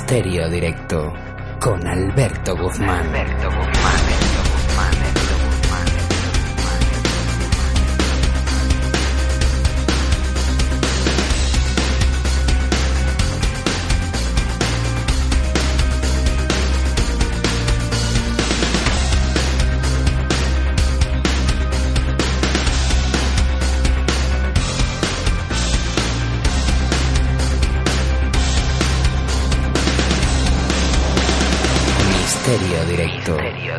Misterio Directo con Alberto Guzmán. Misterio Directo.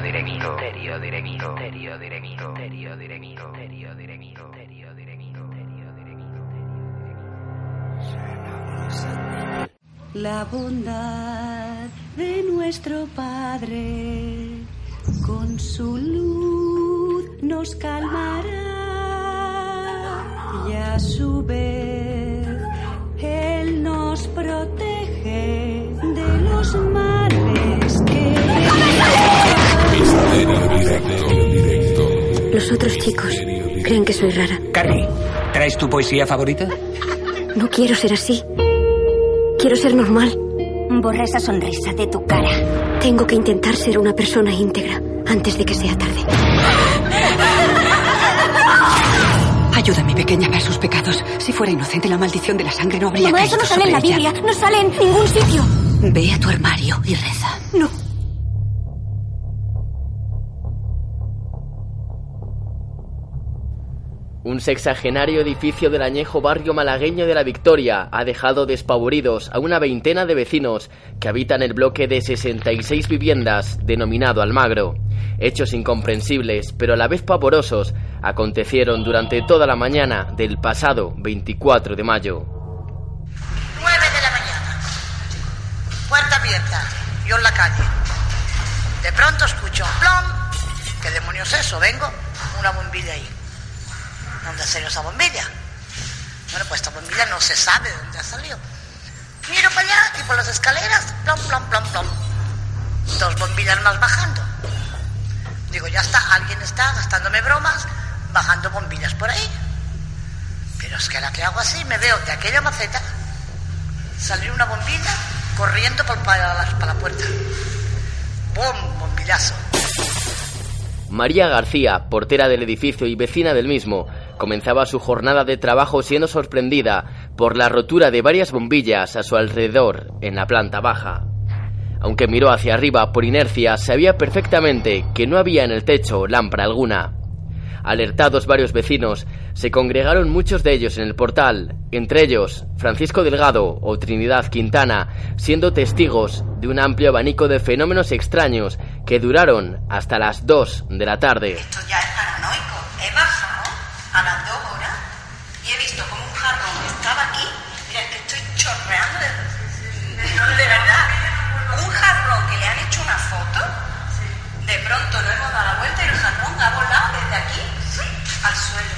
La bondad de nuestro Padre con su luz nos calmará y a su vez Él nos protege de los males que... Los otros chicos creen que soy rara. Carly, ¿traes tu poesía favorita? No quiero ser así. Quiero ser normal. Borra esa sonrisa de tu cara. Tengo que intentar ser una persona íntegra antes de que sea tarde. Ayúdame, pequeña, a ver sus pecados. Si fuera inocente, la maldición de la sangre no habría Mamá, eso no sale en la Biblia. No sale en ningún sitio. Ve a tu armario y reza. No. Un sexagenario edificio del añejo barrio malagueño de La Victoria ha dejado despavoridos a una veintena de vecinos que habitan el bloque de 66 viviendas denominado Almagro. Hechos incomprensibles, pero a la vez pavorosos, acontecieron durante toda la mañana del pasado 24 de mayo. 9 de la mañana. Puerta abierta. Yo en la calle. De pronto escucho un plom. ¿Qué demonios es eso? Vengo. Una bombilla ahí. ¿Dónde salió esa bombilla? Bueno, pues esta bombilla no se sabe de dónde ha salido. Miro para allá y por las escaleras, plom, plom, plom, plom. 2 bombillas más bajando. Digo, ya está, alguien está gastándome bromas, bajando bombillas por ahí. Pero es que ahora que hago así, me veo de aquella maceta salir una bombilla corriendo para la puerta. ¡Bum! Bombillazo. María García, portera del edificio y vecina del mismo, comenzaba su jornada de trabajo siendo sorprendida por la rotura de varias bombillas a su alrededor en la planta baja. Aunque miró hacia arriba por inercia, sabía perfectamente que no había en el techo lámpara alguna. Alertados varios vecinos, se congregaron muchos de ellos en el portal, entre ellos Francisco Delgado o Trinidad Quintana, siendo testigos de un amplio abanico de fenómenos extraños que duraron hasta las 2 de la tarde. Esto ya es paranoico. He bajado a las 2 horas y he visto como un jarrón que estaba aquí. Mira, es que estoy chorreando de verdad. Un jarrón que le han hecho una foto. De pronto no hemos dado la vuelta y el jarrón ha volado desde aquí al suelo.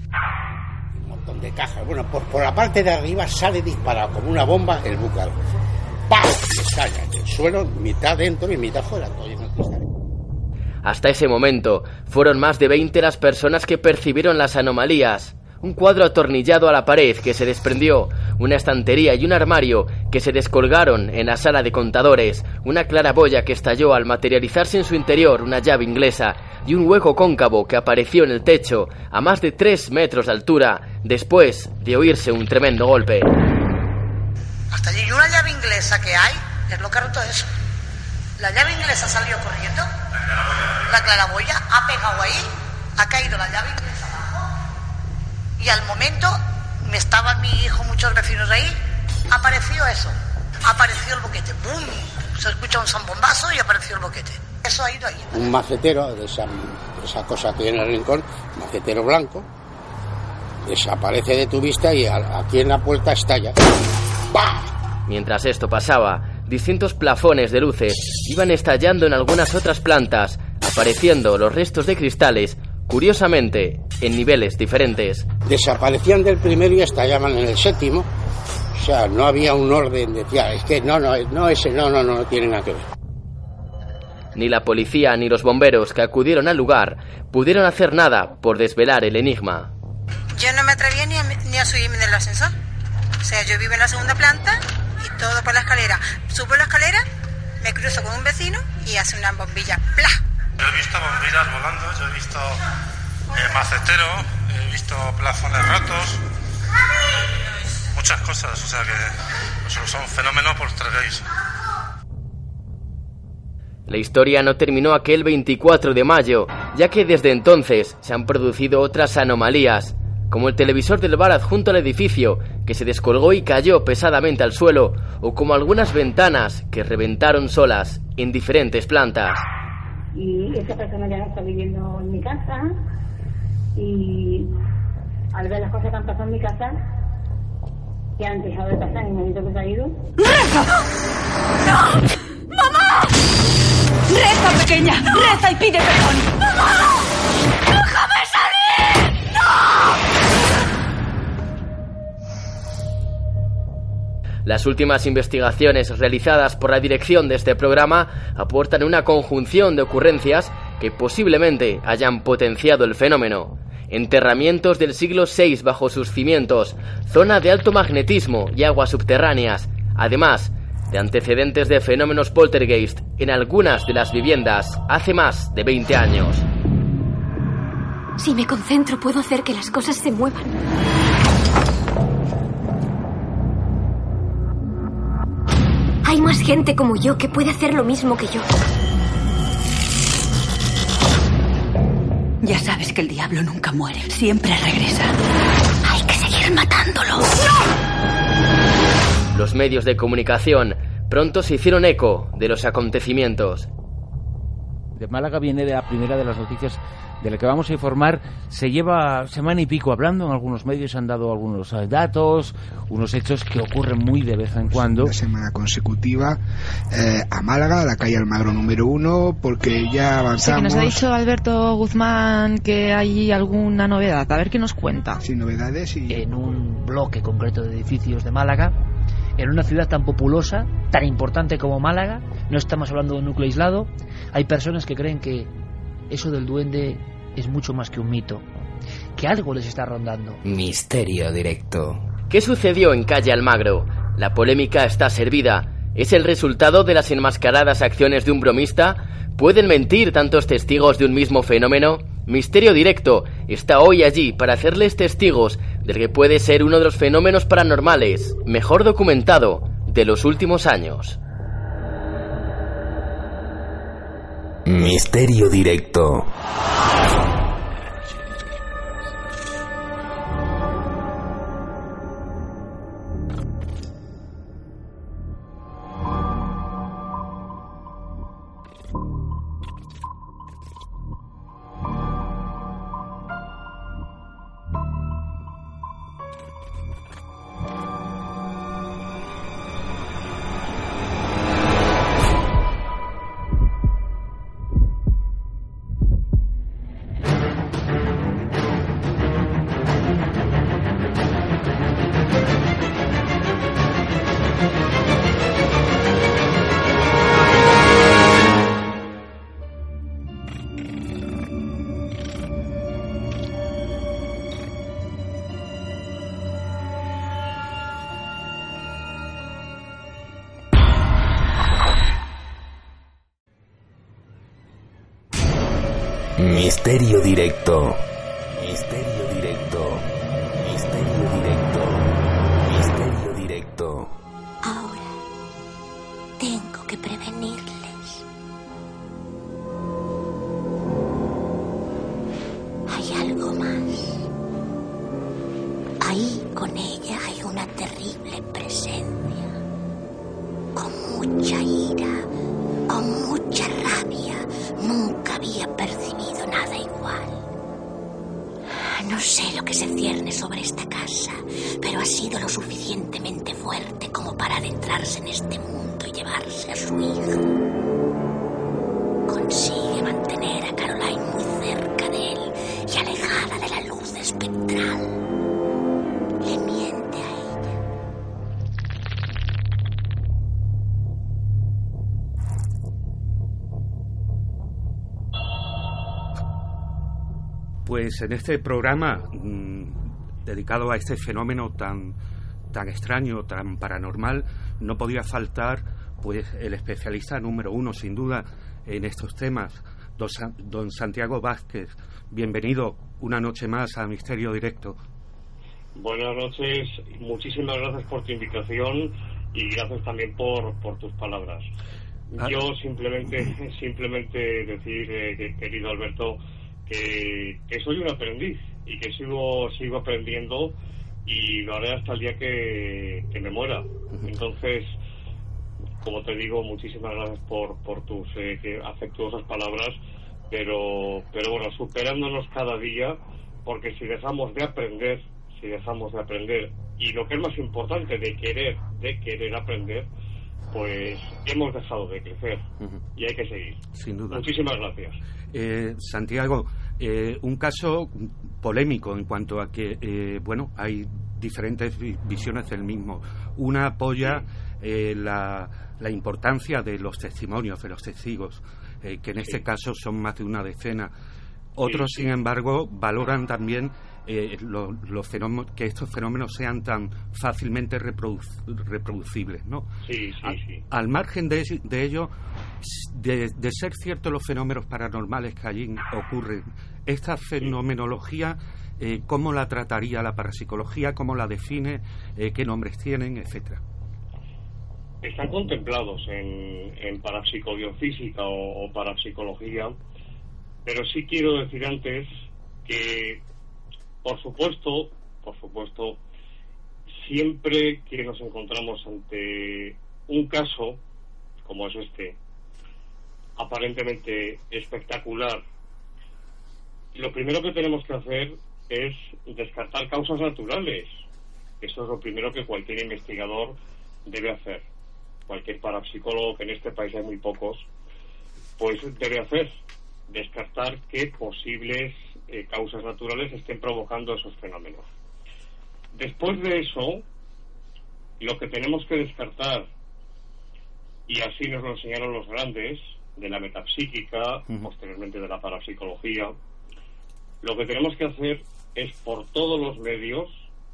Un montón de cajas. Bueno, por la parte de arriba sale disparado como una bomba el búcaro. ¡Pam! Estalla en el suelo, mitad dentro y mitad fuera. Todo lleno de cristales. Hasta ese momento, fueron más de 20 las personas que percibieron las anomalías. Un cuadro atornillado a la pared que se desprendió, una estantería y un armario que se descolgaron en la sala de contadores, una claraboya que estalló al materializarse en su interior una llave inglesa y un hueco cóncavo que apareció en el techo a más de 3 metros de altura después de oírse un tremendo golpe. Hasta allí, y una llave inglesa que hay, es lo que ha roto eso. La llave inglesa salió corriendo, la claraboya ha pegado ahí, ha caído la llave inglesa abajo y al momento estaba mi hijo, muchos vecinos ahí, apareció eso, apareció el boquete, ¡bum! Se escucha un zambombazo y apareció el boquete. Eso ha ido ahí. Un macetero de esa cosa que hay en el rincón, macetero blanco, desaparece de tu vista y aquí en la puerta estalla. ¡Bah! Mientras esto pasaba, distintos plafones de luces iban estallando en algunas otras plantas, apareciendo los restos de cristales, curiosamente, en niveles diferentes. Desaparecían del primero y estallaban en el séptimo. O sea, no había un orden, decía, es que no tiene nada que ver. Ni la policía ni los bomberos que acudieron al lugar pudieron hacer nada por desvelar el enigma. Yo no me atrevía ni a subirme del ascensor. O sea, yo vivo en la segunda planta y todo por la escalera. Subo la escalera, me cruzo con un vecino y hace una bombilla. ¡Pla! Yo he visto bombillas volando, yo he visto maceteros, he visto plafones rotos, muchas cosas, o sea que son fenómenos poltergeist. La historia no terminó aquel 24 de mayo, ya que desde entonces se han producido otras anomalías, como el televisor del bar adjunto al edificio, que se descolgó y cayó pesadamente al suelo, o como algunas ventanas que reventaron solas en diferentes plantas. Y esa persona ya no está viviendo en mi casa, y al ver las cosas que han pasado en mi casa, que han dejado de pasar y me han dicho que se ha ido. ¡No! ¡Mamá! ¡Reza, pequeña! ¡Reza y pide perdón! ¡Mamá! ¡Déjame salir! ¡No! Las últimas investigaciones realizadas por la dirección de este programa aportan una conjunción de ocurrencias que posiblemente hayan potenciado el fenómeno. Enterramientos del siglo VI bajo sus cimientos, zona de alto magnetismo y aguas subterráneas, además de antecedentes de fenómenos poltergeist en algunas de las viviendas hace más de 20 años. Si me concentro, puedo hacer que las cosas se muevan. Hay más gente como yo que puede hacer lo mismo que yo. Ya sabes que el diablo nunca muere, siempre regresa. Hay que seguir matándolo. ¡No! Los medios de comunicación pronto se hicieron eco de los acontecimientos. De Málaga viene de la primera de las noticias de la que vamos a informar. Se lleva semana y pico hablando, en algunos medios han dado algunos datos, unos hechos que ocurren muy de vez en cuando. Una semana consecutiva a Málaga, a la calle Almagro número 1, porque ya avanzamos. Sí, que nos ha dicho Alberto Guzmán que hay alguna novedad. A ver qué nos cuenta. Sin novedades y... En un bloque concreto de edificios de Málaga, en una ciudad tan populosa, tan importante como Málaga, no estamos hablando de un núcleo aislado, hay personas que creen que eso del duende es mucho más que un mito, que algo les está rondando. Misterio directo. ¿Qué sucedió en calle Almagro? La polémica está servida. ¿Es el resultado de las enmascaradas acciones de un bromista? ¿Pueden mentir tantos testigos de un mismo fenómeno? Misterio Directo está hoy allí para hacerles testigos del que puede ser uno de los fenómenos paranormales mejor documentado de los últimos años. Misterio Directo. Misterio Directo. Misterio Directo. Misterio Directo. Misterio Directo. Ahora tengo que prevenirles. Hay algo más. Ahí con ella hay una terrible presencia. Con mucha ira, con mucha rabia. Nunca había percibido nada igual. No sé lo que se cierne sobre esta casa, pero ha sido lo suficientemente fuerte como para adentrarse en este mundo y llevarse a su hijo. Consigue mantener a Caroline muy cerca de él y alejada de la luz espectral. Le miente a ella. Pues en este programa dedicado a este fenómeno tan extraño, tan paranormal, no podía faltar pues el especialista número 1, sin duda, en estos temas, don Santiago Vázquez. Bienvenido una noche más a Misterio Directo. Buenas noches, muchísimas gracias por tu invitación y gracias también por tus palabras. Yo simplemente decir, querido Alberto, que soy un aprendiz y que sigo aprendiendo y lo haré hasta el día que me muera. Entonces, como te digo, muchísimas gracias por tus afectuosas palabras, pero bueno, superándonos cada día, porque si dejamos de aprender y lo que es más importante, de querer aprender, pues hemos dejado de crecer y hay que seguir. Sin duda. Muchísimas gracias. Santiago, un caso polémico en cuanto a que hay diferentes visiones del mismo. Una apoya la importancia de los testimonios, de los testigos, que en este caso son más de una decena. Otros, sin embargo, valoran también los fenómenos, que estos fenómenos sean tan fácilmente reproducibles, ¿no? Sí. Al margen de ello, de ser ciertos los fenómenos paranormales que allí ocurren, esta fenomenología, ¿cómo la trataría la parapsicología? ¿Cómo la define? ¿Qué nombres tienen? Etcétera. Están contemplados en parapsicobiofísica o parapsicología, pero sí quiero decir antes que, por supuesto, siempre que nos encontramos ante un caso como es este, aparentemente espectacular, lo primero que tenemos que hacer es descartar causas naturales. Eso es lo primero que cualquier investigador debe hacer. Cualquier parapsicólogo, que en este país hay muy pocos, pues debe hacer, descartar que posibles causas naturales estén provocando esos fenómenos. Después de eso, lo que tenemos que descartar, y así nos lo enseñaron los grandes de la metapsíquica, posteriormente de la parapsicología, lo que tenemos que hacer es por todos los medios,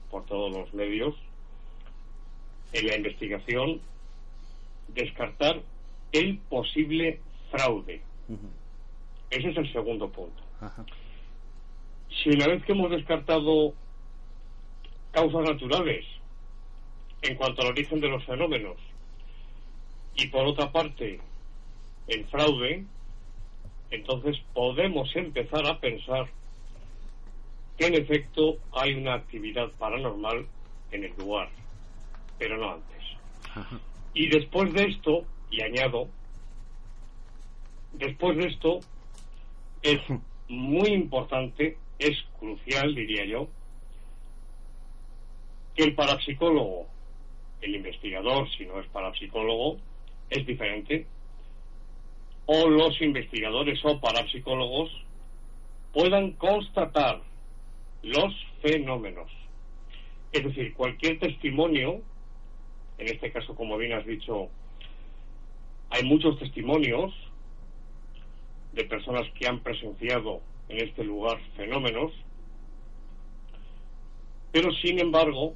en la investigación, descartar el posible fraude. Ese es el segundo punto. Si una vez que hemos descartado causas naturales en cuanto al origen de los fenómenos, y por otra parte el fraude, entonces podemos empezar a pensar que en efecto hay una actividad paranormal en el lugar, pero no antes. Y después de esto, y añado, después de esto es muy importante, es crucial, diría yo, que el parapsicólogo, el investigador, si no es parapsicólogo, es diferente, o los investigadores o parapsicólogos puedan constatar los fenómenos. Es decir, cualquier testimonio, en este caso, como bien has dicho, hay muchos testimonios de personas que han presenciado en este lugar fenómenos, pero sin embargo,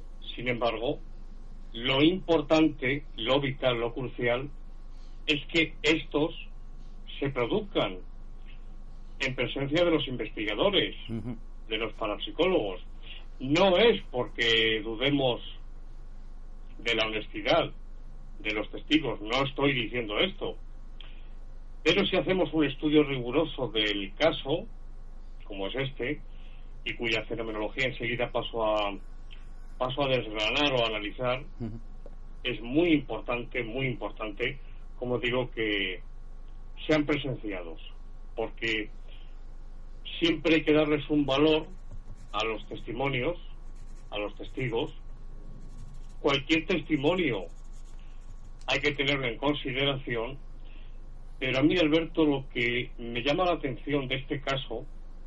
lo importante, lo vital, lo crucial, es que estos se produzcan en presencia de los investigadores, de los parapsicólogos. No es porque dudemos de la honestidad de los testigos, no estoy diciendo esto, pero si hacemos un estudio riguroso del caso, como es este, y cuya fenomenología enseguida paso a desgranar o a analizar, es muy importante, como digo, que sean presenciados, porque siempre hay que darles un valor a los testimonios, a los testigos. Cualquier testimonio hay que tenerlo en consideración, pero a mí, Alberto, lo que me llama la atención de este caso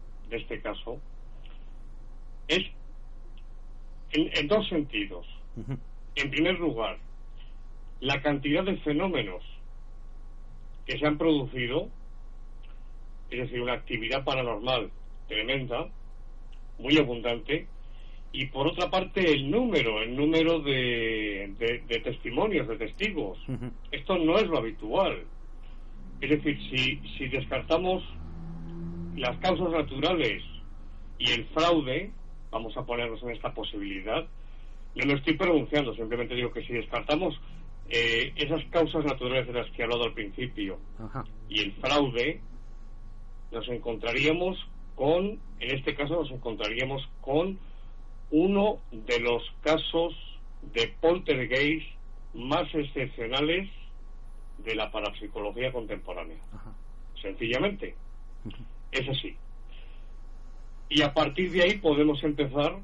es en dos sentidos. En primer lugar, la cantidad de fenómenos que se han producido, es decir, una actividad paranormal tremenda, muy abundante, y por otra parte el número de testimonios, de testigos. Esto no es lo habitual. Es decir, si descartamos las causas naturales y el fraude, vamos a ponernos en esta posibilidad, no me estoy pronunciando, simplemente digo que si descartamos esas causas naturales de las que he hablado al principio y el fraude, nos encontraríamos con, en este caso nos encontraríamos con uno de los casos de poltergeist más excepcionales de la parapsicología contemporánea. Sencillamente. Es así. Y a partir de ahí podemos empezar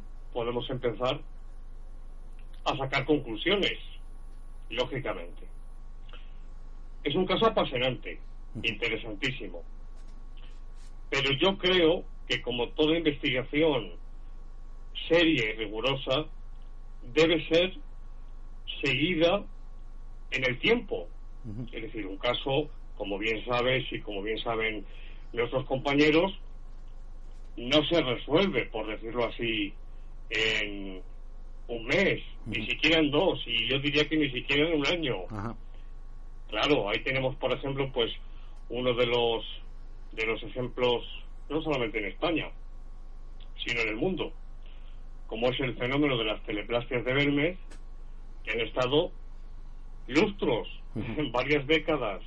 a sacar conclusiones, lógicamente. Es un caso apasionante, interesantísimo. Pero yo creo que, como toda investigación seria y rigurosa, debe ser seguida en el tiempo. Es decir, un caso, como bien sabes y como bien saben nuestros compañeros, no se resuelve, por decirlo así, en un mes, ni siquiera en 2, y yo diría que ni siquiera en un año. Claro, ahí tenemos, por ejemplo, pues uno de los ejemplos, no solamente en España, sino en el mundo, como es el fenómeno de las teleplastias de Belmez, que han estado lustros, varias décadas,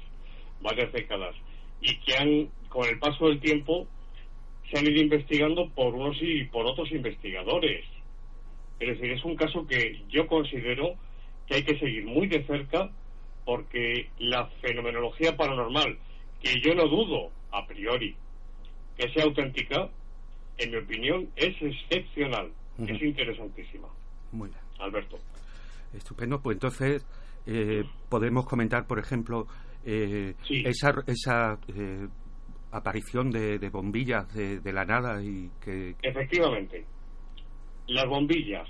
y que han, con el paso del tiempo, se han ido investigando por unos y por otros investigadores. Es decir, es un caso que yo considero que hay que seguir muy de cerca, porque la fenomenología paranormal, que yo no dudo a priori que sea auténtica, en mi opinión es excepcional, es interesantísima. Muy bien, Alberto. Estupendo. Pues entonces podemos comentar, por ejemplo, esa aparición de bombillas de la nada y que... Efectivamente, las bombillas.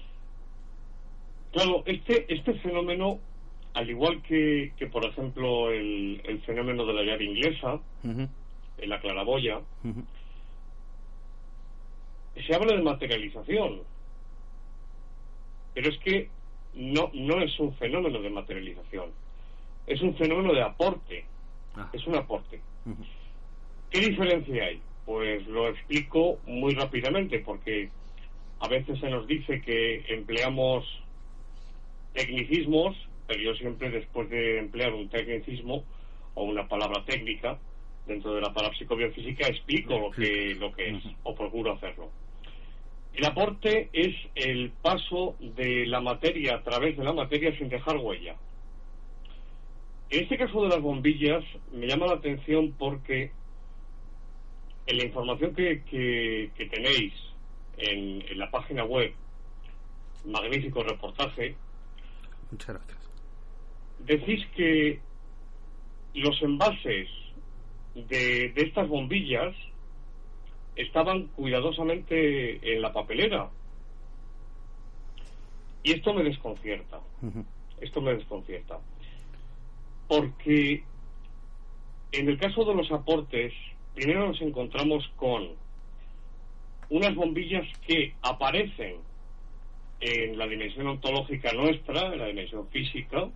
Claro, este fenómeno, al igual que por ejemplo el fenómeno de la llave inglesa, en la claraboya, se habla de materialización, pero es que no es un fenómeno de materialización, es un fenómeno de aporte, es un aporte. ¿Qué diferencia hay? Pues lo explico muy rápidamente, porque a veces se nos dice que empleamos tecnicismos, pero yo siempre, después de emplear un tecnicismo o una palabra técnica dentro de la parapsicobiofísica, explico lo que es, o procuro hacerlo. El aporte es el paso de la materia a través de la materia sin dejar huella. En este caso de las bombillas me llama la atención porque en la información que tenéis en la página web, magnífico reportaje, muchas gracias, decís que los envases de estas bombillas estaban cuidadosamente en la papelera, y esto me desconcierta. Porque en el caso de los aportes, primero nos encontramos con unas bombillas que aparecen en la dimensión ontológica nuestra, en la dimensión física,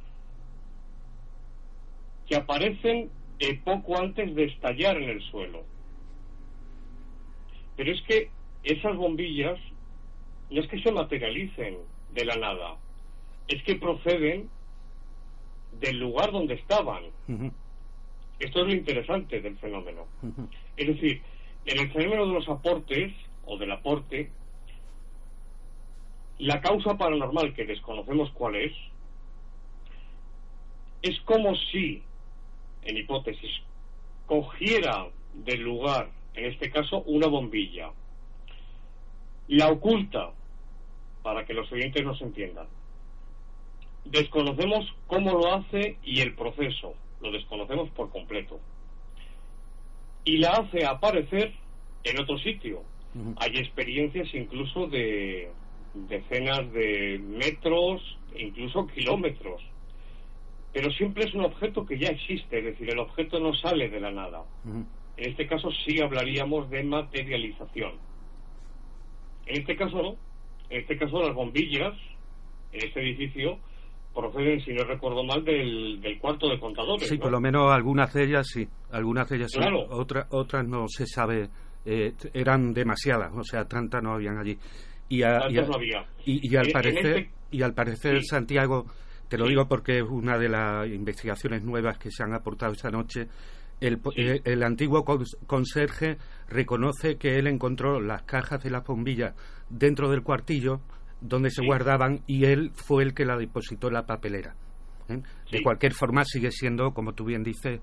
que aparecen poco antes de estallar en el suelo. Pero es que esas bombillas no es que se materialicen de la nada, es que proceden del lugar donde estaban. Esto es lo interesante del fenómeno. Es decir, en el fenómeno de los aportes, o del aporte, la causa paranormal, que desconocemos cuál es como si, en hipótesis, cogiera del lugar, en este caso, una bombilla, la oculta, para que los oyentes nos entiendan. Desconocemos cómo lo hace y el proceso, lo desconocemos por completo, y la hace aparecer en otro sitio. Hay experiencias incluso de decenas de metros, incluso kilómetros, pero siempre es un objeto que ya existe, es decir, el objeto no sale de la nada. En este caso sí hablaríamos de materialización. En este caso no. En este caso las bombillas en este edificio proceden, si no recuerdo mal, del cuarto de contadores. Sí, ¿no? por lo menos algunas de ellas sí. Algunas de ellas Claro. sí. Otras no se sabe. Eran demasiadas, o sea, tantas no habían allí. Y al parecer Sí. Santiago, te lo Sí. digo porque es una de las investigaciones nuevas que se han aportado esta noche. El antiguo conserje reconoce que él encontró las cajas de las bombillas dentro del cuartillo donde se guardaban, y él fue el que la depositó en la papelera. De cualquier forma sigue siendo, como tú bien dices,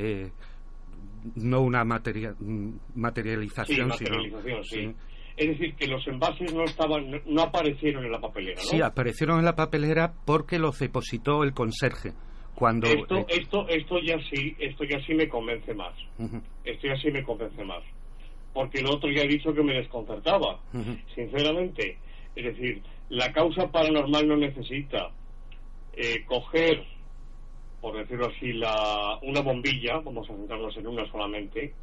no una materialización, sino sí. Es decir, que los envases no aparecieron en la papelera, ¿no? Sí, aparecieron en la papelera porque los depositó el conserje. Cuando esto ya sí me convence más. Esto ya sí me convence más. Porque el otro ya he dicho que me desconcertaba, sinceramente. Es decir, la causa paranormal no necesita coger, por decirlo así, una bombilla, vamos a centrarnos en una solamente,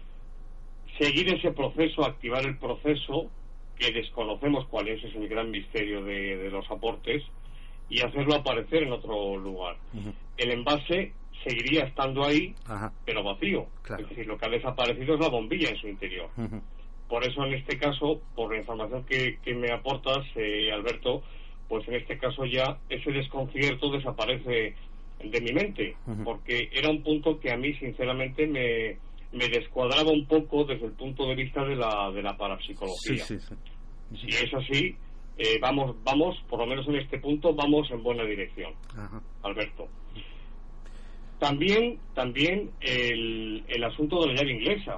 seguir ese proceso, activar el proceso, que desconocemos cuál es el gran misterio de los aportes, y hacerlo aparecer en otro lugar. El envase seguiría estando ahí, pero vacío. Es decir, lo que ha desaparecido es la bombilla en su interior. Por eso, en este caso, por la información que me aportas, Alberto, pues en este caso ya ese desconcierto desaparece de mi mente, porque era un punto que a mí, sinceramente, me descuadraba un poco desde el punto de vista de la parapsicología. Sí. Si es así, vamos, por lo menos en este punto, vamos en buena dirección, Alberto. También el asunto de la llave inglesa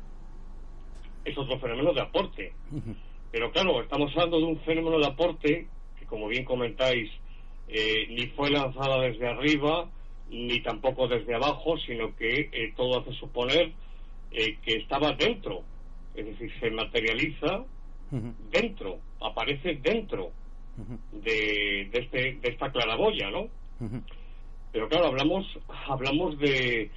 es otro fenómeno de aporte. Pero claro, estamos hablando de un fenómeno de aporte que, como bien comentáis, ni fue lanzada desde arriba, ni tampoco desde abajo, sino que todo hace suponer que estaba dentro. Es decir, se materializa dentro, aparece dentro de esta claraboya, ¿no? Pero claro, hablamos de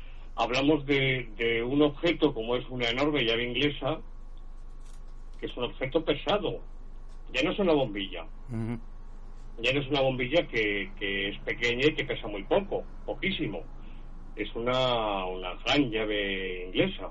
un objeto como es una enorme llave inglesa, que es un objeto pesado. Ya no es una bombilla. Ya no es una bombilla que es pequeña y que pesa muy poquísimo. Es una gran llave inglesa.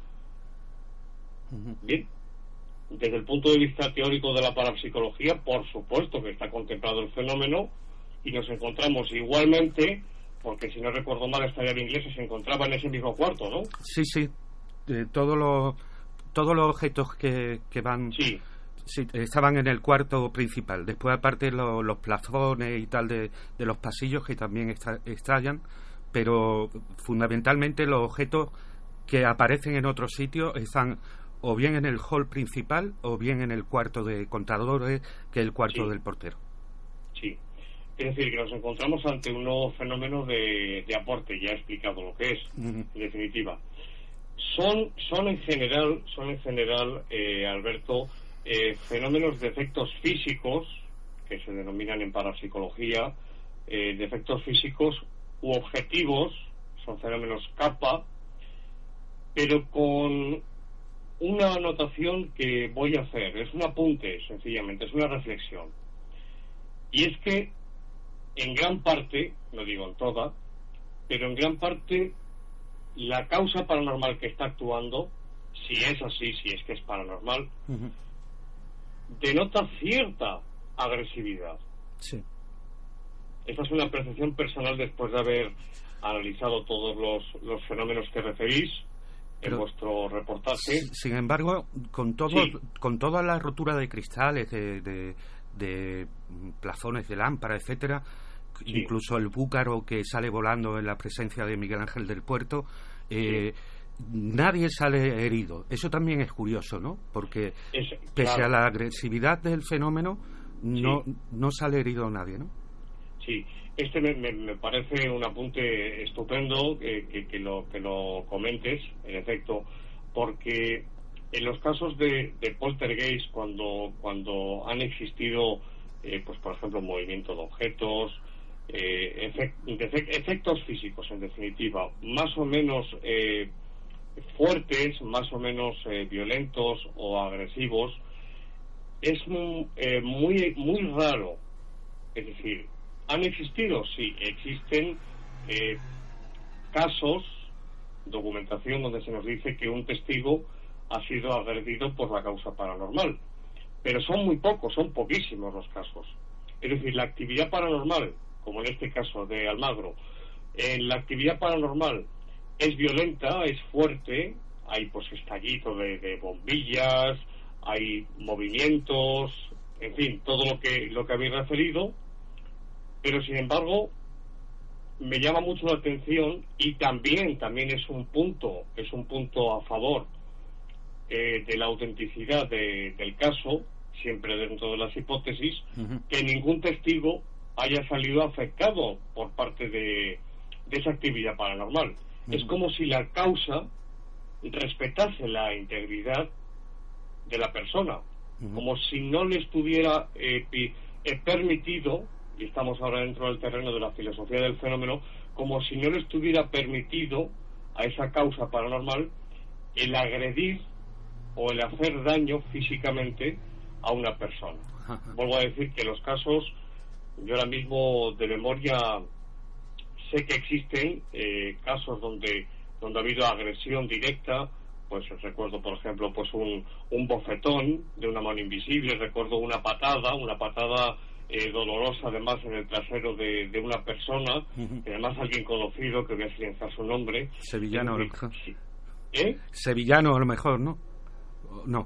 Bien, desde el punto de vista teórico de la parapsicología, por supuesto que está contemplado el fenómeno, y nos encontramos igualmente, porque si no recuerdo mal, esta llave inglesa se encontraba en ese mismo cuarto, ¿no? Sí. Todos los objetos que van... Sí, estaban en el cuarto principal. Después, aparte, los plafones y tal de los pasillos, que también estallan, pero fundamentalmente los objetos que aparecen en otros sitios están o bien en el hall principal o bien en el cuarto de contadores, que es el cuarto del portero. Sí. Es decir, que nos encontramos ante un nuevo fenómeno de aporte. Ya he explicado lo que es, en definitiva. Son en general, Alberto, fenómenos de efectos físicos, que se denominan en parapsicología, de efectos físicos u objetivos, son fenómenos capa, pero con una anotación que voy a hacer. Es un apunte, sencillamente, es una reflexión. Y es que, en gran parte, no digo en toda, pero en gran parte, la causa paranormal que está actuando, si es así, si es que es paranormal, denota cierta agresividad. Sí. Esta es una percepción personal después de haber analizado todos los fenómenos que referís en vuestro reportaje. Sin embargo, con toda la rotura de cristales, de plafones de lámpara, etcétera, incluso el búcaro que sale volando en la presencia de Miguel Ángel del Puerto, nadie sale herido. Eso también es curioso, ¿no? Porque pese a la agresividad del fenómeno, no sale herido nadie, ¿no? Sí, me parece un apunte estupendo que lo comentes, en efecto, porque en los casos de poltergeist, cuando han existido, pues por ejemplo, movimiento de objetos, efectos físicos, en definitiva, más o menos fuertes, más o menos violentos o agresivos, es muy raro. Es decir, ¿han existido? Sí, existen casos, documentación donde se nos dice que un testigo ha sido agredido por la causa paranormal, pero son muy pocos, son poquísimos los casos. Es decir, la actividad paranormal, como en este caso de Almagro, la actividad paranormal es violenta, es fuerte, hay pues estallido de bombillas, hay movimientos, en fin, todo lo que habéis referido, pero sin embargo me llama mucho la atención, y también es un punto a favor de la autenticidad del caso, siempre dentro de las hipótesis, que ningún testigo haya salido afectado por parte de esa actividad paranormal. Es como si la causa respetase la integridad de la persona, como si no le estuviera permitido, y estamos ahora dentro del terreno de la filosofía del fenómeno, como si no le estuviera permitido a esa causa paranormal el agredir o el hacer daño físicamente a una persona. Vuelvo a decir que los casos, yo ahora mismo de memoria sé que existen casos donde ha habido agresión directa. Pues recuerdo, por ejemplo, pues un bofetón de una mano invisible, recuerdo una patada dolorosa además en el trasero de una persona, además alguien conocido, que voy a silenciar su nombre. Sevillano, a lo mejor. Sevillano, a lo mejor, ¿no? No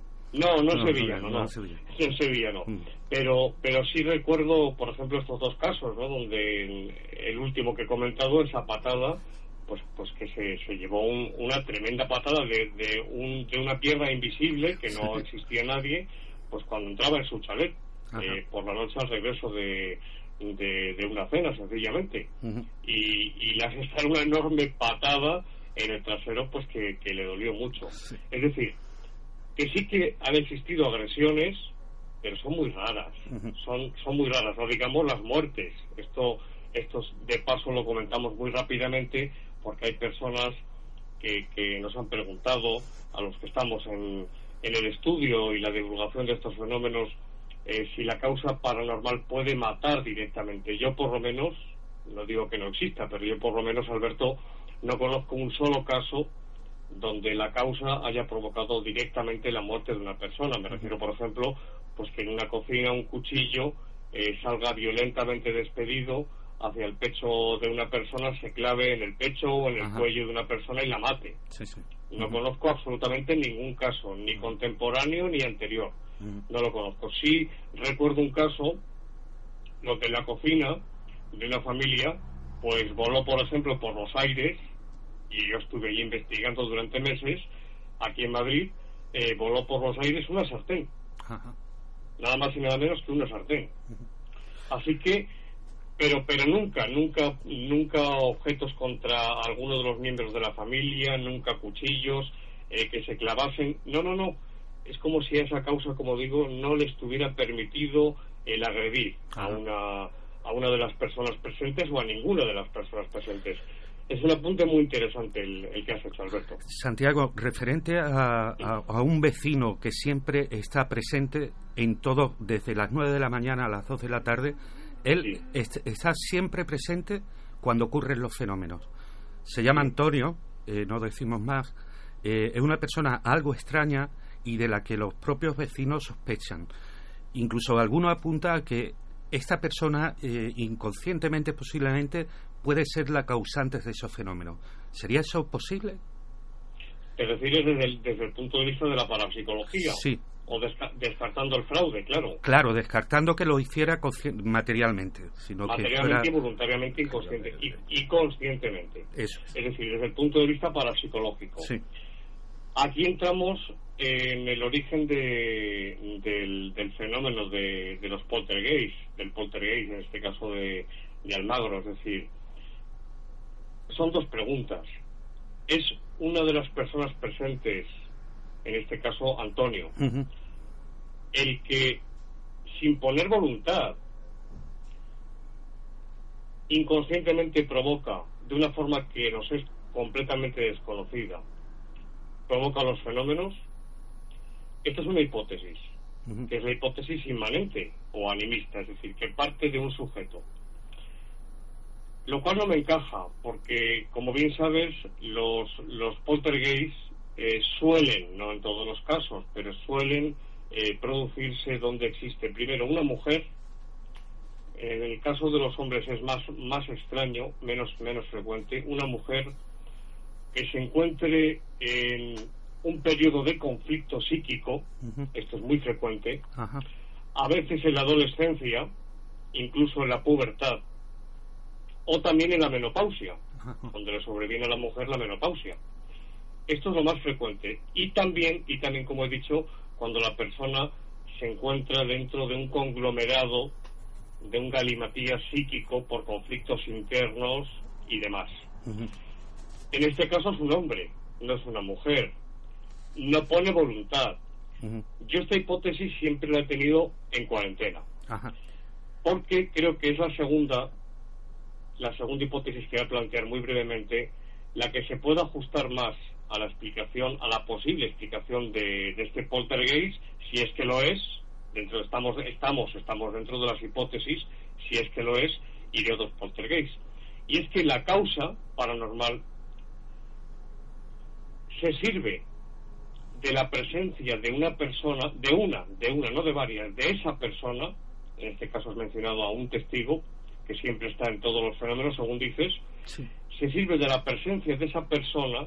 es sevillano. Pero sí recuerdo, por ejemplo, estos dos casos, ¿no? Donde el último que he comentado, esa patada, pues que se llevó una tremenda patada de una pierna invisible, que no existía nadie, pues cuando entraba en su chalet, por la noche al regreso de una cena, sencillamente. Y le asestaron una enorme patada en el trasero, pues que le dolió mucho. Es decir, que sí que han existido agresiones, pero son muy raras. Son muy raras, no digamos las muertes. Esto de paso lo comentamos muy rápidamente, porque hay personas que nos han preguntado, a los que estamos en el estudio y la divulgación de estos fenómenos, si la causa paranormal puede matar directamente. Yo por lo menos, no digo que no exista, pero yo por lo menos, Alberto, no conozco un solo caso donde la causa haya provocado directamente la muerte de una persona. Me refiero, por ejemplo, pues que en una cocina un cuchillo salga violentamente despedido hacia el pecho de una persona, se clave en el pecho o en el cuello de una persona y la mate. No conozco absolutamente ningún caso, ni contemporáneo ni anterior. No lo conozco. Sí recuerdo un caso donde la cocina de una familia pues voló, por ejemplo, por los aires, y yo estuve allí investigando durante meses, aquí en Madrid, voló por los aires una sartén. Nada más y nada menos que una sartén. Así que pero nunca objetos contra alguno de los miembros de la familia, nunca cuchillos que se clavasen. No. Es como si a esa causa, como digo, no le estuviera permitido el agredir a una de las personas presentes o a ninguna de las personas presentes. Es un apunte muy interesante el que has hecho, Alberto. Santiago, referente a un vecino que siempre está presente en todo, desde las 9 de la mañana a las 2 de la tarde, él está siempre presente cuando ocurren los fenómenos. Se llama Antonio, no decimos más, es una persona algo extraña y de la que los propios vecinos sospechan. Incluso alguno apunta a que esta persona, inconscientemente posiblemente, puede ser la causante de esos fenómenos. ¿Sería eso posible? ¿Te refieres desde el punto de vista de la parapsicología? Sí. O descartando el fraude, claro. Claro, descartando que lo hiciera materialmente. Sino materialmente, que fuera... voluntariamente y conscientemente. Eso. Es decir, desde el punto de vista parapsicológico. Sí. Aquí entramos en el origen del fenómeno de los poltergeist, del poltergeist, en este caso de Almagro. Es decir, son dos preguntas. ¿Es una de las personas presentes, en este caso Antonio, el que, sin poner voluntad, inconscientemente provoca, de una forma que nos es completamente desconocida, provoca los fenómenos? Esta es una hipótesis. que es la hipótesis inmanente o animista, es decir, que parte de un sujeto. Lo cual no me encaja, porque, como bien sabes, los poltergeists suelen, no en todos los casos, pero suelen producirse donde existe primero una mujer. En el caso de los hombres es más extraño, menos frecuente, una mujer que se encuentre en un periodo de conflicto psíquico. Esto es muy frecuente, a veces en la adolescencia, incluso en la pubertad, o también en la menopausia, donde le sobreviene a la mujer la menopausia. Esto es lo más frecuente. Y también, como he dicho, cuando la persona se encuentra dentro de un conglomerado, de un galimatías psíquico por conflictos internos y demás. En este caso es un hombre, no es una mujer. No pone voluntad. Yo esta hipótesis siempre la he tenido en cuarentena. Porque creo que es la segunda hipótesis que voy a plantear muy brevemente, la que se puede ajustar más a la explicación, a la posible explicación de este poltergeist, si es que lo es. Estamos dentro de las hipótesis, si es que lo es, y de otros poltergeists. Y es que la causa paranormal se sirve de la presencia de una persona, de una, no de varias, de esa persona. En este caso has mencionado a un testigo que siempre está en todos los fenómenos, según dices. Se sirve de la presencia de esa persona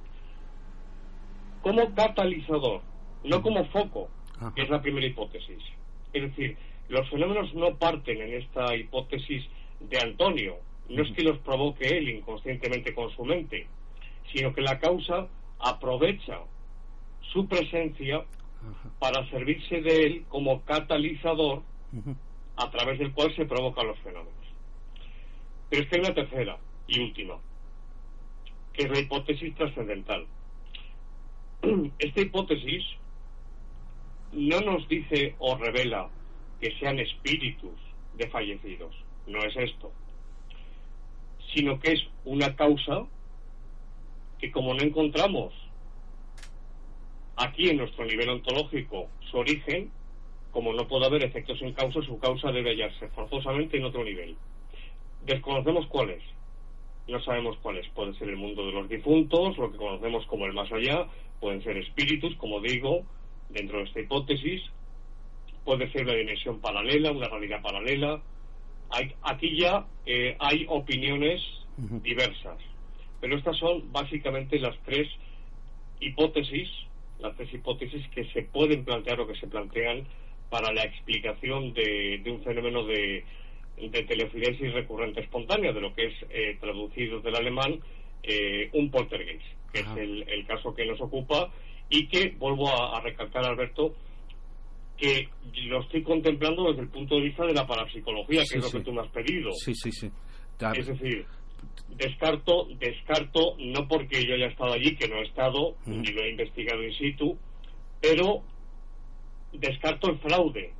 como catalizador, no como foco, que es la primera hipótesis. Es decir, los fenómenos no parten en esta hipótesis de Antonio, no es que los provoque él inconscientemente con su mente, sino que la causa aprovecha su presencia para servirse de él como catalizador a través del cual se provocan los fenómenos. Pero es que hay una tercera y última, que es la hipótesis trascendental. Esta hipótesis no nos dice o revela que sean espíritus de fallecidos, no es esto, sino que es una causa que, como no encontramos aquí en nuestro nivel ontológico su origen, como no puede haber efectos sin causa, su causa debe hallarse forzosamente en otro nivel. Desconocemos cuál es, no sabemos cuál es. Puede ser el mundo de los difuntos, lo que conocemos como el más allá, pueden ser espíritus, como digo, dentro de esta hipótesis, puede ser una dimensión paralela, una realidad paralela. Aquí ya hay opiniones diversas, pero estas son básicamente las tres hipótesis que se pueden plantear o que se plantean para la explicación de un fenómeno de telefilesis recurrente espontánea, de lo que es traducido del alemán un poltergeist, que es el caso que nos ocupa, y que vuelvo a recalcar, Alberto, que lo estoy contemplando desde el punto de vista de la parapsicología, que es lo que tú me has pedido. Es decir, descarto, no porque yo haya estado allí, que no he estado, ni lo he investigado in situ, pero descarto el fraude.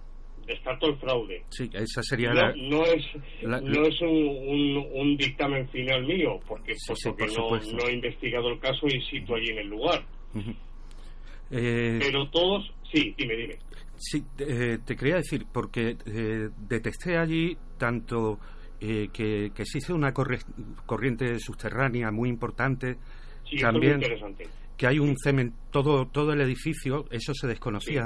Sí, esa sería no es un dictamen final mío, porque no he investigado el caso in situ allí en el lugar. Pero todos... Sí, dime. Sí, te quería decir, porque detecté allí tanto que existe una corriente subterránea muy importante, también muy interesante, que hay un cementerio, todo el edificio, eso se desconocía,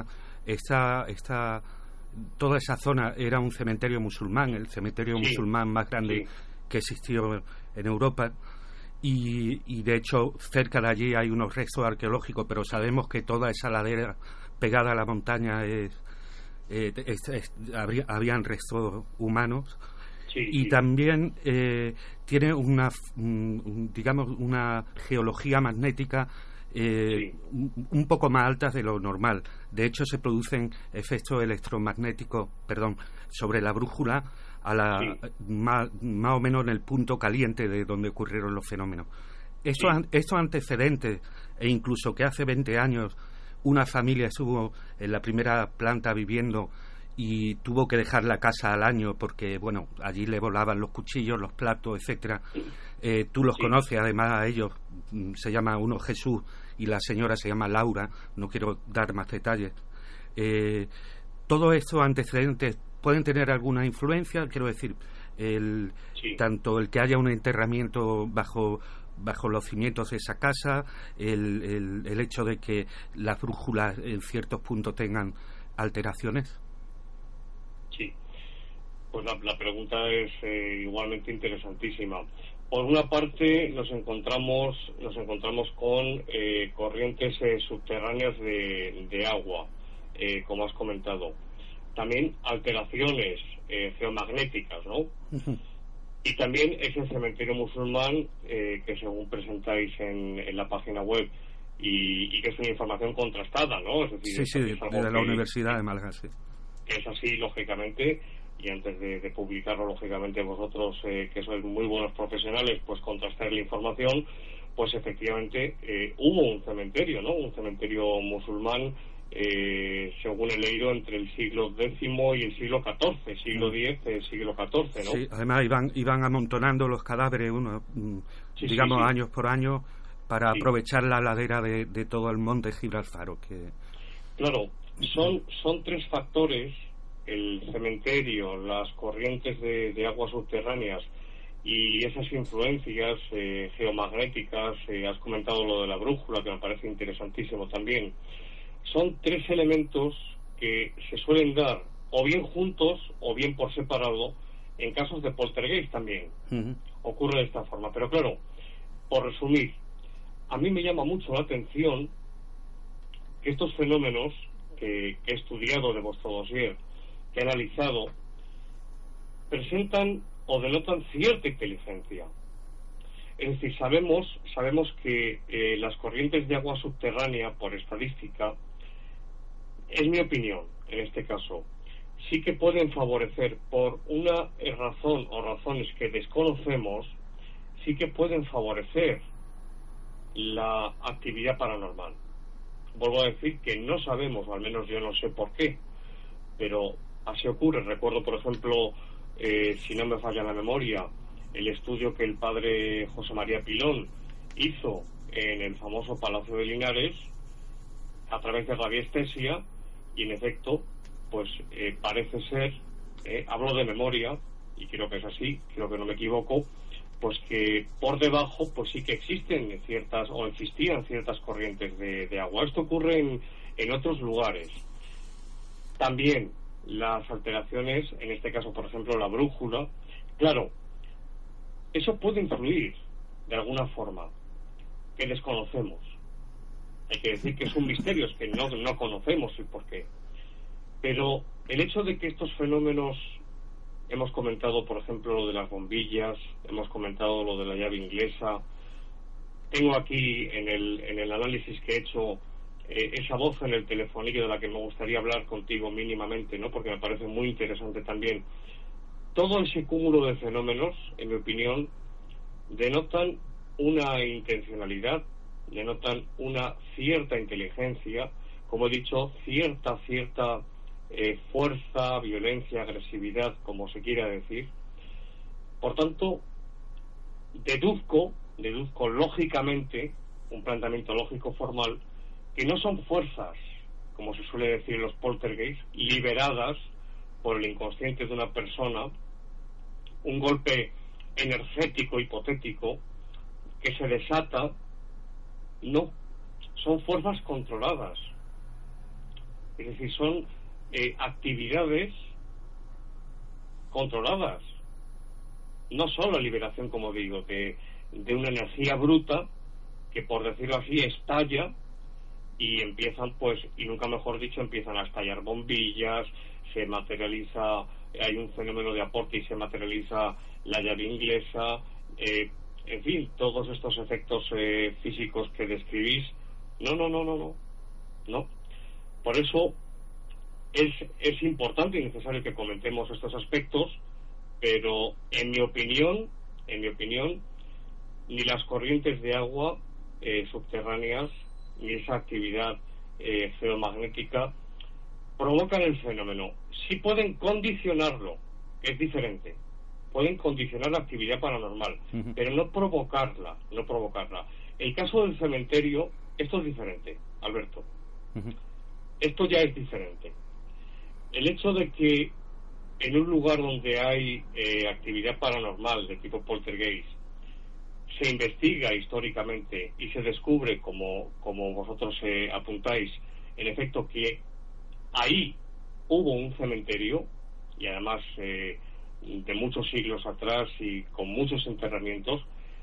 toda esa zona era un cementerio musulmán, el cementerio musulmán más grande que existió en Europa. Y de hecho cerca de allí hay unos restos arqueológicos, pero sabemos que toda esa ladera pegada a la montaña habían restos humanos. Y también tiene una geología magnética un poco más alta de lo normal. De hecho se producen efectos electromagnéticos sobre la brújula más o menos en el punto caliente de donde ocurrieron los fenómenos. Estos antecedentes, e incluso que hace 20 años una familia estuvo en la primera planta viviendo y tuvo que dejar la casa al año porque, bueno, allí le volaban los cuchillos, los platos, etcétera. Tú los conoces, además, a ellos. Se llama uno Jesús y la señora se llama Laura. No quiero dar más detalles. ¿Todos estos antecedentes pueden tener alguna influencia? Quiero decir, tanto el que haya un enterramiento bajo los cimientos de esa casa, el hecho de que las brújulas en ciertos puntos tengan alteraciones. Sí, pues la pregunta es igualmente interesantísima. Por una parte nos encontramos con corrientes subterráneas de agua, como has comentado. También alteraciones geomagnéticas, ¿no? Y también ese cementerio musulmán que según presentáis en la página web y que es una información contrastada, ¿no? Es decir, sí, de la Universidad de Málaga, sí. Es así, lógicamente, y antes de publicarlo, lógicamente, vosotros, que sois muy buenos profesionales, pues contrastar la información, pues efectivamente hubo un cementerio, ¿no? Un cementerio musulmán, según he leído, entre el siglo X y el siglo XIV, siglo X, siglo XIV, ¿no? Sí, además iban amontonando los cadáveres, digamos, años por año, para aprovechar la ladera de todo el monte Gibraltar. Claro, son tres factores: el cementerio, las corrientes de aguas subterráneas y esas influencias geomagnéticas. Has comentado lo de la brújula, que me parece interesantísimo también. Son tres elementos que se suelen dar o bien juntos o bien por separado en casos de poltergeist también. Ocurre de esta forma. Pero claro, por resumir, a mí me llama mucho la atención que estos fenómenos que he estudiado de vuestro dossier, que he analizado, presentan o denotan cierta inteligencia. Es decir, sabemos que las corrientes de agua subterránea, por estadística, es mi opinión en este caso, sí que pueden favorecer, por una razón o razones que desconocemos, sí que pueden favorecer la actividad paranormal. Vuelvo a decir que no sabemos, o al menos yo no sé por qué, pero así ocurre. Recuerdo, por ejemplo, si no me falla la memoria, el estudio que el padre José María Pilón hizo en el famoso Palacio de Linares a través de radiestesia, y en efecto, pues parece ser, hablo de memoria, y creo que es así, creo que no me equivoco, pues que por debajo pues sí que existían ciertas corrientes de agua. Esto ocurre en otros lugares. También las alteraciones, en este caso por ejemplo la brújula, claro, eso puede influir de alguna forma que desconocemos. Hay que decir que es un misterio, es que no conocemos el porqué. Pero el hecho de que estos fenómenos, hemos comentado por ejemplo lo de las bombillas, hemos comentado lo de la llave inglesa, tengo aquí en el análisis que he hecho esa voz en el telefonillo de la que me gustaría hablar contigo mínimamente, ¿no? Porque me parece muy interesante también. Todo ese cúmulo de fenómenos, en mi opinión, denotan una intencionalidad, denotan una cierta inteligencia, como he dicho, cierta fuerza, violencia, agresividad, como se quiera decir. Por tanto, deduzco lógicamente, un planteamiento lógico formal, que no son fuerzas, como se suele decir en los poltergeist, liberadas por el inconsciente de una persona, un golpe energético hipotético que se desata. No, son fuerzas controladas. Es decir, son actividades controladas. No son la liberación, como digo, de una energía bruta que, por decirlo así, estalla y empiezan, pues, y nunca mejor dicho, empiezan a estallar bombillas, se materializa, hay un fenómeno de aporte y se materializa la llave inglesa, en fin, todos estos efectos físicos que describís. No. Por eso es importante y necesario que comentemos estos aspectos, pero en mi opinión, ni las corrientes de agua subterráneas ni esa actividad geomagnética provocan el fenómeno. Sí pueden condicionarlo, es diferente. Pueden condicionar la actividad paranormal, pero no provocarla. El caso del cementerio, esto es diferente, Alberto. esto ya es diferente. El hecho de que en un lugar donde hay actividad paranormal de tipo poltergeist se investiga históricamente y se descubre, como vosotros apuntáis, en efecto que ahí hubo un cementerio, y además de muchos siglos atrás y con muchos enterramientos,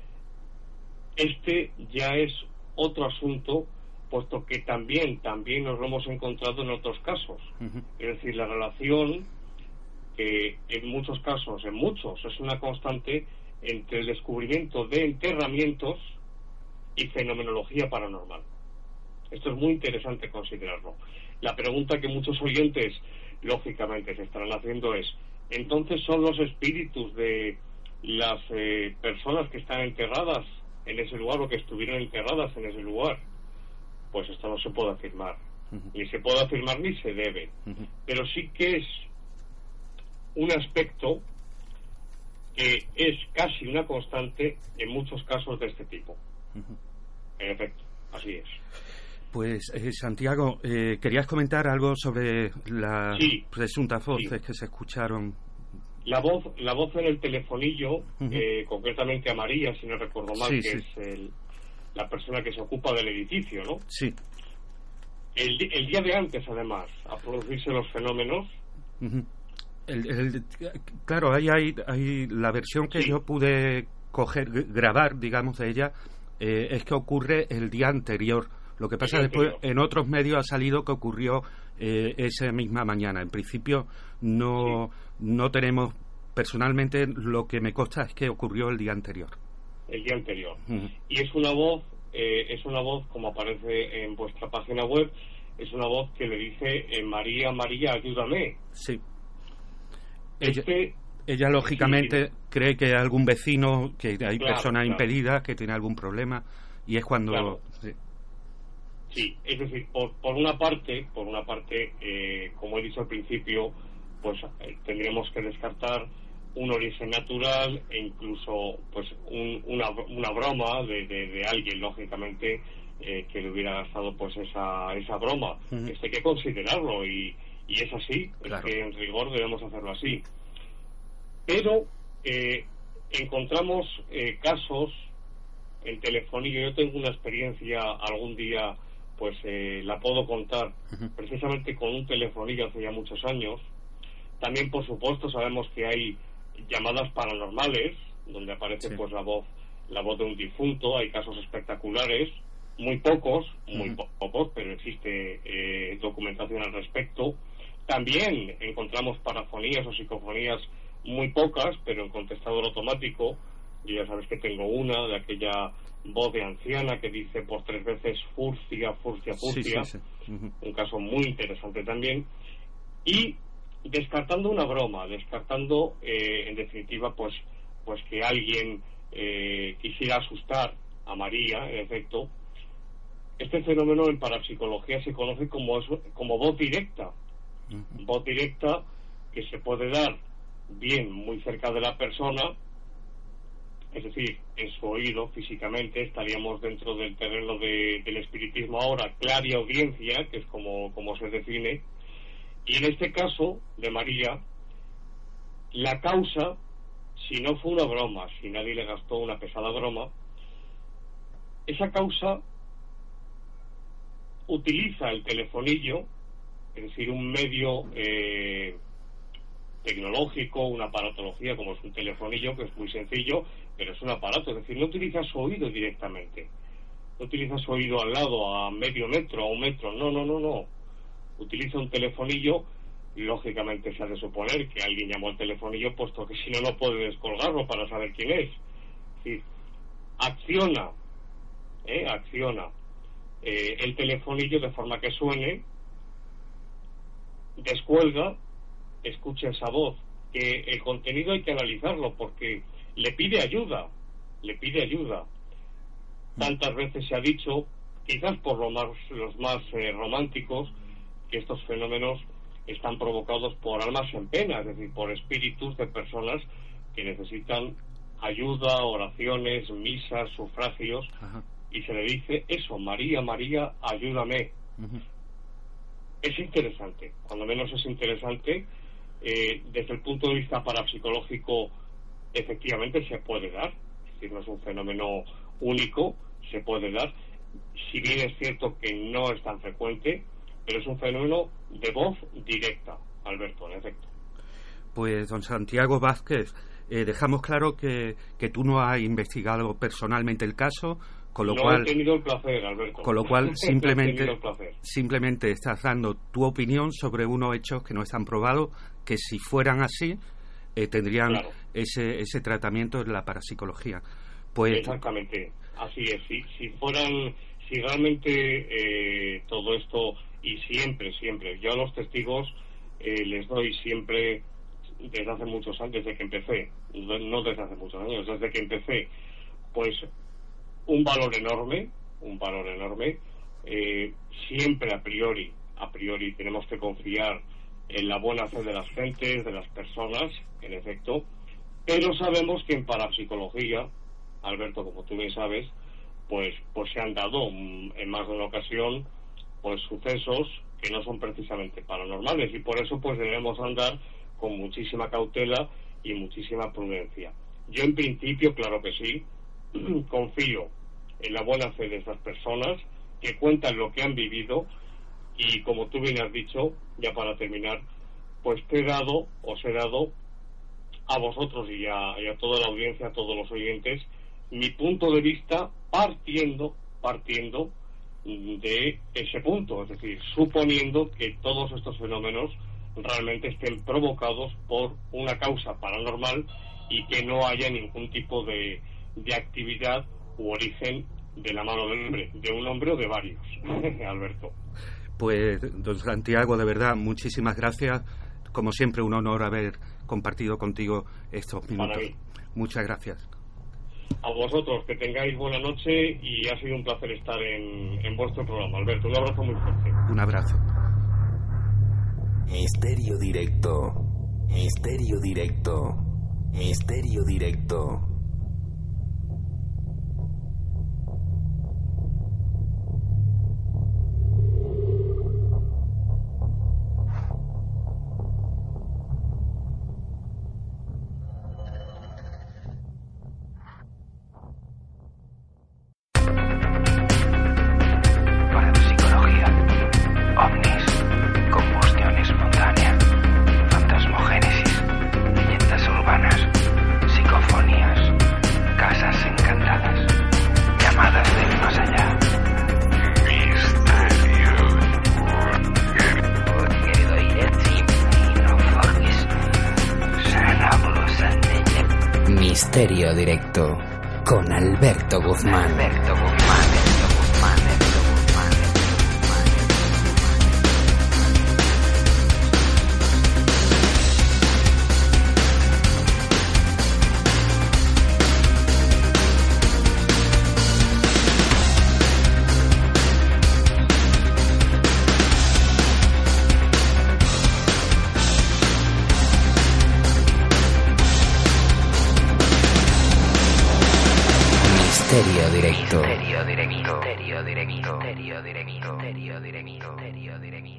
este ya es otro asunto, puesto que también nos lo hemos encontrado en otros casos. Es decir, la relación que en muchos casos, es una constante entre el descubrimiento de enterramientos y fenomenología paranormal. Esto es muy interesante considerarlo. La pregunta que muchos oyentes lógicamente se estarán haciendo es: ¿entonces son los espíritus de las personas que están enterradas en ese lugar o que estuvieron enterradas en ese lugar? Pues esto no se puede afirmar. Ni se puede afirmar ni se debe. Pero sí que es un aspecto que es casi una constante en muchos casos de este tipo. En efecto, así es. Pues, Santiago, ¿querías comentar algo sobre las presuntas voces que se escucharon? La voz en el telefonillo, concretamente a María, si no recuerdo mal, que es la persona que se ocupa del edificio, ¿no? Sí. El día de antes, además, a producirse los fenómenos. Claro, ahí hay la versión que yo pude grabar, digamos, de ella, es que ocurre el día anterior. Lo que pasa después, en otros medios ha salido que ocurrió esa misma mañana. En principio no tenemos, personalmente lo que me consta es que ocurrió el día anterior. El día anterior. Y es una voz, como aparece en vuestra página web, es una voz que le dice María, María, ayúdame. Sí. Ella lógicamente cree que hay algún vecino, que hay personas impedidas, que tiene algún problema, y es cuando... Sí, es decir, por una parte, como he dicho al principio, pues tendríamos que descartar un origen natural e incluso pues una broma de alguien, lógicamente, que le hubiera gastado pues esa broma. Esto hay que considerarlo y es así, claro. Es que en rigor debemos hacerlo así. Pero encontramos casos en telefonía. Yo tengo una experiencia algún día, pues la puedo contar, precisamente con un telefonillo hace ya muchos años. También, por supuesto, sabemos que hay llamadas paranormales donde aparece pues la voz de un difunto. Hay casos espectaculares, muy pocos, pero existe documentación al respecto. También encontramos parafonías o psicofonías muy pocas, pero en contestador automático. Y ya sabes que tengo una de aquella voz de anciana que dice por 3 veces furcia, furcia, furcia. Un caso muy interesante también. Y descartando una broma, descartando en definitiva pues que alguien quisiera asustar a María, en efecto, este fenómeno en parapsicología se conoce como voz directa. Voz directa que se puede dar bien muy cerca de la persona, es decir, en su oído físicamente. Estaríamos dentro del terreno del espiritismo ahora, clariaudiencia, que es como se define. Y en este caso de María, la causa, si no fue una broma, si nadie le gastó una pesada broma, esa causa utiliza el telefonillo, es decir, un medio tecnológico, una aparatología como es un telefonillo, que es muy sencillo, pero es un aparato, es decir, no utiliza su oído directamente, no utiliza su oído al lado, a medio metro, a un metro, no. Utiliza un telefonillo. Lógicamente se ha de suponer que alguien llamó al telefonillo, puesto que si no puede descolgarlo para saber quién es. Es decir, acciona el telefonillo de forma que suene, descuelga, escucha esa voz, que el contenido hay que analizarlo porque le pide ayuda. Tantas veces se ha dicho, quizás por los más románticos, que estos fenómenos están provocados por almas en pena, es decir, por espíritus de personas que necesitan ayuda, oraciones, misas, sufragios, y se le dice eso: María, María, ayúdame. es interesante, cuando menos es interesante. Desde el punto de vista parapsicológico, efectivamente se puede dar, es decir, no es un fenómeno único, se puede dar, si bien es cierto que no es tan frecuente, pero es un fenómeno de voz directa, Alberto, en efecto. Pues, don Santiago Vázquez, dejamos claro que tú no has investigado personalmente el caso, con lo cual he tenido el placer, Alberto. Con lo cual simplemente estás dando tu opinión sobre unos hechos que no están probados, que si fueran así tendrían ese tratamiento en la parapsicología. Pues exactamente, así es. Si realmente todo esto, y siempre, yo a los testigos les doy siempre, desde hace muchos años, desde que empecé, no desde hace muchos años, desde que empecé, pues un valor enorme, siempre a priori tenemos que confiar en la buena fe de las gentes, de las personas, en efecto, pero sabemos que en parapsicología, Alberto, como tú bien sabes, pues se han dado en más de una ocasión pues sucesos que no son precisamente paranormales, y por eso pues debemos andar con muchísima cautela y muchísima prudencia. Yo en principio, claro que sí, confío en la buena fe de estas personas que cuentan lo que han vivido, y como tú bien has dicho, ya para terminar, pues os he dado a vosotros y a toda la audiencia, a todos los oyentes, mi punto de vista partiendo de ese punto, es decir, suponiendo que todos estos fenómenos realmente estén provocados por una causa paranormal y que no haya ningún tipo de actividad u origen de la mano del hombre, de un hombre o de varios. Alberto. Pues, don Santiago, de verdad, muchísimas gracias. Como siempre, un honor haber compartido contigo estos minutos. Para mí. Muchas gracias. A vosotros, que tengáis buena noche, y ha sido un placer estar en vuestro programa, Alberto. Un abrazo muy fuerte. Un abrazo. Misterio directo. Misterio directo. Misterio directo. Misterio directo con Alberto Guzmán. Misterio directo. Misterio directo. Misterio directo. Misterio directo. Misterio directo.